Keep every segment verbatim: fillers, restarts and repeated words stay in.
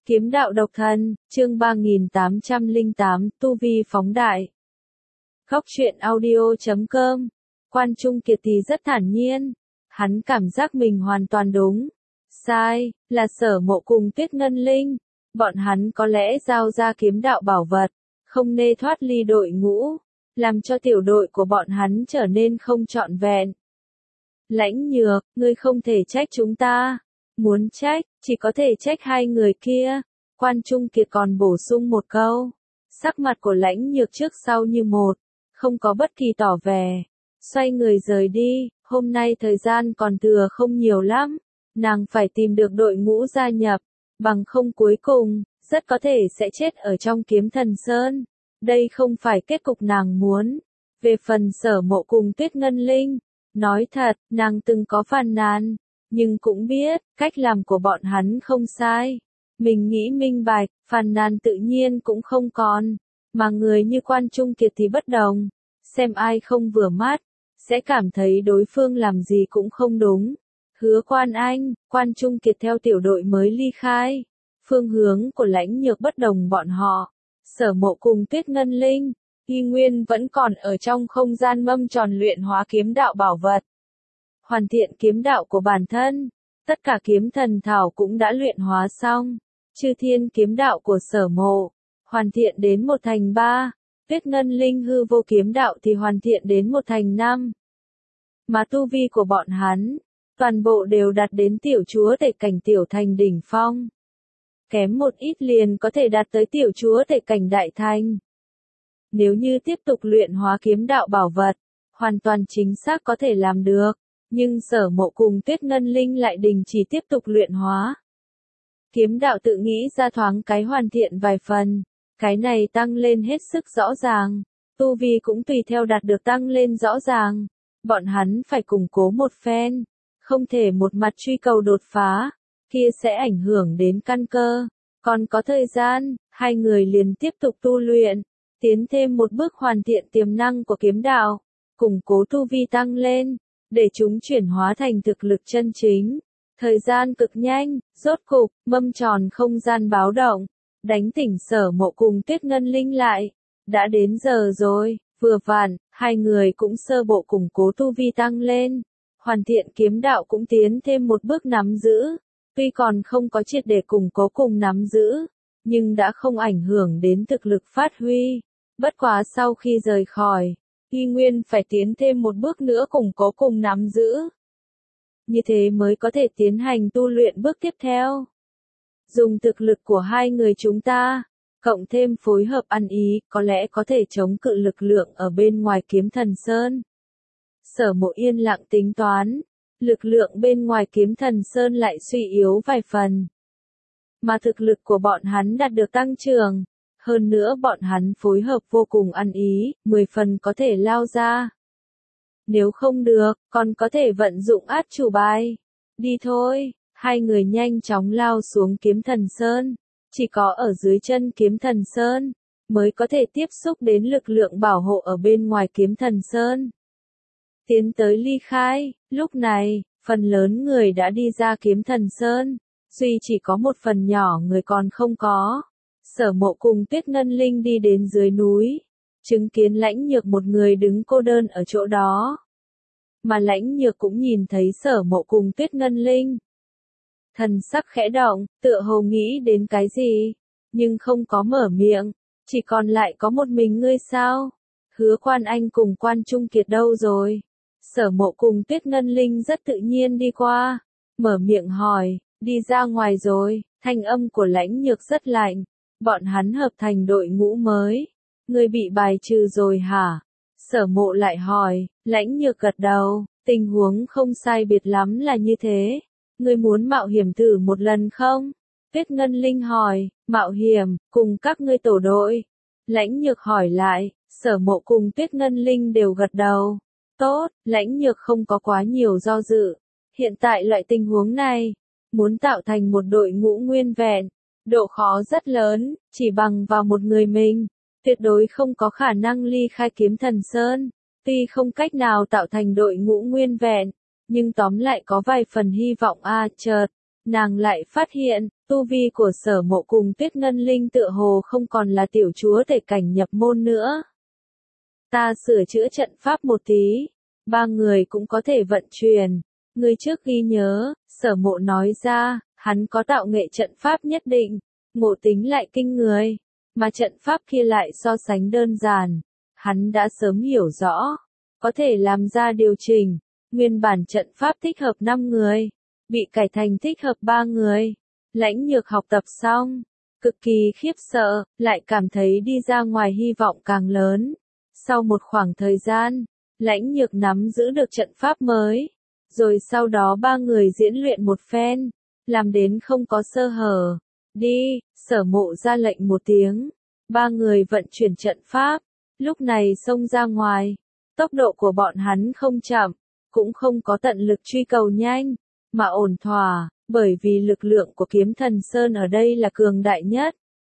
Kiếm đạo độc thân, chương ba nghìn tám trăm lẻ tám, tu vi phóng đại. Góc truyện audio chấm com. Quan Trung Kiệt thì rất thản nhiên. Hắn cảm giác mình hoàn toàn đúng. Sai, là Sở Mộ cùng Tuyết Ngân Linh. Bọn hắn có lẽ giao ra kiếm đạo bảo vật, không nên thoát ly đội ngũ, làm cho tiểu đội của bọn hắn trở nên không trọn vẹn. Lãnh Nhược, ngươi không thể trách chúng ta. Muốn trách, chỉ có thể trách hai người kia. Quan Trung Kiệt còn bổ sung một câu. Sắc mặt của Lãnh Nhược trước sau như một, không có bất kỳ tỏ vẻ. Xoay người rời đi, hôm nay thời gian còn thừa không nhiều lắm. Nàng phải tìm được đội ngũ gia nhập, bằng không cuối cùng, rất có thể sẽ chết ở trong Kiếm Thần Sơn. Đây không phải kết cục nàng muốn. Về phần Sở Mộ cùng Tuyết Ngân Linh, nói thật, nàng từng có phàn nàn, nhưng cũng biết, cách làm của bọn hắn không sai. Mình nghĩ minh bạch, phàn nàn tự nhiên cũng không còn, mà người như Quan Trung Kiệt thì bất đồng. Xem ai không vừa mắt, sẽ cảm thấy đối phương làm gì cũng không đúng. Hứa Quan Anh, Quan Trung Kiệt theo tiểu đội mới ly khai. Phương hướng của Lãnh Nhược bất đồng bọn họ. Sở Mộ cùng Tuyết Ngân Linh, y nguyên vẫn còn ở trong không gian mâm tròn luyện hóa kiếm đạo bảo vật. Hoàn thiện kiếm đạo của bản thân, tất cả kiếm thần thảo cũng đã luyện hóa xong. Chư thiên kiếm đạo của Sở Mộ, hoàn thiện đến một thành ba. Tuyết Ngân Linh hư vô kiếm đạo thì hoàn thiện đến một thành năm. Mà tu vi của bọn hắn, toàn bộ đều đạt đến tiểu chúa tể cảnh tiểu thành đỉnh phong. Kém một ít liền có thể đạt tới tiểu chúa tể cảnh đại thành. Nếu như tiếp tục luyện hóa kiếm đạo bảo vật, hoàn toàn chính xác có thể làm được, nhưng Sở Mộ cùng Tuyết Ngân Linh lại đình chỉ tiếp tục luyện hóa. Kiếm đạo tự nghĩ ra thoáng cái hoàn thiện vài phần, cái này tăng lên hết sức rõ ràng, tu vi cũng tùy theo đạt được tăng lên rõ ràng. Bọn hắn phải củng cố một phen, không thể một mặt truy cầu đột phá, kia sẽ ảnh hưởng đến căn cơ. Còn có thời gian, hai người liền tiếp tục tu luyện, tiến thêm một bước hoàn thiện tiềm năng của kiếm đạo, củng cố tu vi tăng lên, để chúng chuyển hóa thành thực lực chân chính. Thời gian cực nhanh, rốt cục, mâm tròn không gian báo động, đánh tỉnh Sở Mộ cùng Tuyết Ngân Linh lại. Đã đến giờ rồi, vừa vặn, hai người cũng sơ bộ củng cố tu vi tăng lên, hoàn thiện kiếm đạo cũng tiến thêm một bước nắm giữ. Tuy còn không có triệt để củng cố cùng nắm giữ, nhưng đã không ảnh hưởng đến thực lực phát huy. Bất quá sau khi rời khỏi, y nguyên phải tiến thêm một bước nữa củng cố cùng nắm giữ. Như thế mới có thể tiến hành tu luyện bước tiếp theo. Dùng thực lực của hai người chúng ta, cộng thêm phối hợp ăn ý, có lẽ có thể chống cự lực lượng ở bên ngoài Kiếm Thần Sơn. Sở Mộ yên lặng tính toán, lực lượng bên ngoài Kiếm Thần Sơn lại suy yếu vài phần. Mà thực lực của bọn hắn đạt được tăng trưởng, hơn nữa bọn hắn phối hợp vô cùng ăn ý, mười phần có thể lao ra. Nếu không được, còn có thể vận dụng át chủ bài. Đi thôi, hai người nhanh chóng lao xuống Kiếm Thần Sơn. Chỉ có ở dưới chân Kiếm Thần Sơn, mới có thể tiếp xúc đến lực lượng bảo hộ ở bên ngoài Kiếm Thần Sơn. Tiến tới ly khai, lúc này, phần lớn người đã đi ra Kiếm Thần Sơn, duy chỉ có một phần nhỏ người còn không có. Sở Mộ cùng Tuyết Ngân Linh đi đến dưới núi, chứng kiến Lãnh Nhược một người đứng cô đơn ở chỗ đó. Mà Lãnh Nhược cũng nhìn thấy Sở Mộ cùng Tuyết Ngân Linh. Thần sắc khẽ động, tựa hồ nghĩ đến cái gì, nhưng không có mở miệng, chỉ còn lại có một mình ngươi sao? Hứa Quan Anh cùng Quan Trung Kiệt đâu rồi? Sở Mộ cùng Tuyết Ngân Linh rất tự nhiên đi qua, mở miệng hỏi, đi ra ngoài rồi. Thanh âm của Lãnh Nhược rất lạnh, bọn hắn hợp thành đội ngũ mới, ngươi bị bài trừ rồi hả? Sở Mộ lại hỏi. Lãnh Nhược gật đầu, tình huống không sai biệt lắm là như thế. Ngươi muốn mạo hiểm thử một lần không? Tuyết Ngân Linh hỏi. Mạo hiểm, cùng các ngươi tổ đội. Lãnh Nhược hỏi lại. Sở Mộ cùng Tuyết Ngân Linh đều gật đầu. Tốt, Lãnh Nhược không có quá nhiều do dự. Hiện tại loại tình huống này, muốn tạo thành một đội ngũ nguyên vẹn, độ khó rất lớn, chỉ bằng vào một người mình, tuyệt đối không có khả năng ly khai Kiếm Thần Sơn. Tuy không cách nào tạo thành đội ngũ nguyên vẹn, nhưng tóm lại có vài phần hy vọng a. À, chợt, nàng lại phát hiện, Tu vi của Sở Mộ cùng Tuyết Ngân Linh tựa hồ không còn là tiểu chúa tể cảnh nhập môn nữa. Ta sửa chữa trận pháp một tí, ba người cũng có thể vận chuyển. Người trước ghi nhớ, Sở Mộ nói ra, hắn có tạo nghệ trận pháp nhất định, ngộ tính lại kinh người, mà trận pháp kia lại so sánh đơn giản. Hắn đã sớm hiểu rõ, có thể làm ra điều chỉnh, nguyên bản trận pháp thích hợp năm người, bị cải thành thích hợp ba người. Lãnh Nhược học tập xong, cực kỳ khiếp sợ, lại cảm thấy đi ra ngoài hy vọng càng lớn. Sau một khoảng thời gian, Lãnh Nhược nắm giữ được trận pháp mới, rồi sau đó ba người diễn luyện một phen, làm đến không có sơ hở. Đi, Sở Mộ ra lệnh một tiếng, ba người vận chuyển trận pháp, lúc này xông ra ngoài. Tốc độ của bọn hắn không chậm, cũng không có tận lực truy cầu nhanh, mà ổn thỏa, bởi vì lực lượng của Kiếm Thần Sơn ở đây là cường đại nhất.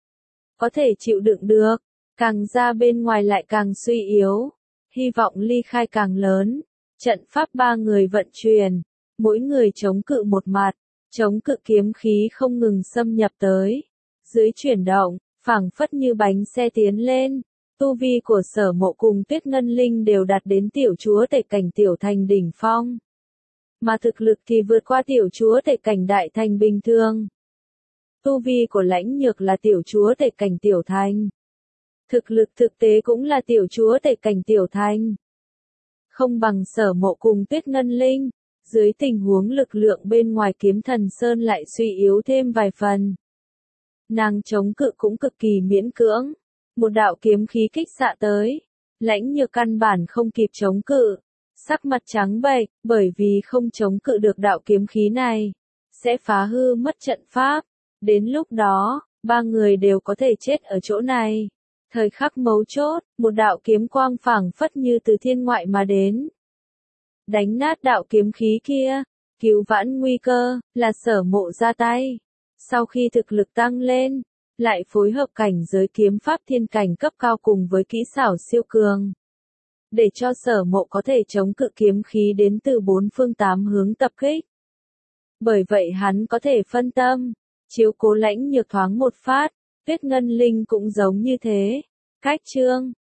Có thể chịu đựng được, càng ra bên ngoài lại càng suy yếu, hy vọng ly khai càng lớn. Trận pháp ba người vận chuyển, mỗi người chống cự một mặt, chống cự kiếm khí không ngừng xâm nhập tới. Dưới chuyển động, phảng phất như bánh xe tiến lên, tu vi của Sở Mộ cùng Tuyết Ngân Linh đều đạt đến tiểu chúa tể cảnh tiểu thành đỉnh phong. Mà thực lực thì vượt qua tiểu chúa tể cảnh đại thành bình thường. Tu vi của Lãnh Nhược là tiểu chúa tể cảnh tiểu thành. Thực lực thực tế cũng là tiểu chúa tể cảnh tiểu thành. Không bằng Sở Mộ cùng Tuyết Ngân Linh, dưới tình huống lực lượng bên ngoài Kiếm Thần Sơn lại suy yếu thêm vài phần. Nàng chống cự cũng cực kỳ miễn cưỡng, một đạo kiếm khí kích xạ tới, Lãnh Nhược căn bản không kịp chống cự, sắc mặt trắng bệch, bởi vì không chống cự được đạo kiếm khí này, sẽ phá hư mất trận pháp, đến lúc đó, ba người đều có thể chết ở chỗ này. Thời khắc mấu chốt, một đạo kiếm quang phảng phất như từ thiên ngoại mà đến. Đánh nát đạo kiếm khí kia, cứu vãn nguy cơ, là Sở Mộ ra tay. Sau khi thực lực tăng lên, lại phối hợp cảnh giới kiếm pháp thiên cảnh cấp cao cùng với kỹ xảo siêu cường. Để cho Sở Mộ có thể chống cự kiếm khí đến từ bốn phương tám hướng tập kích. Bởi vậy hắn có thể phân tâm, chiếu cố Lãnh Nhược thoáng một phát, Tuyết Ngân Linh cũng giống như thế. Cách chương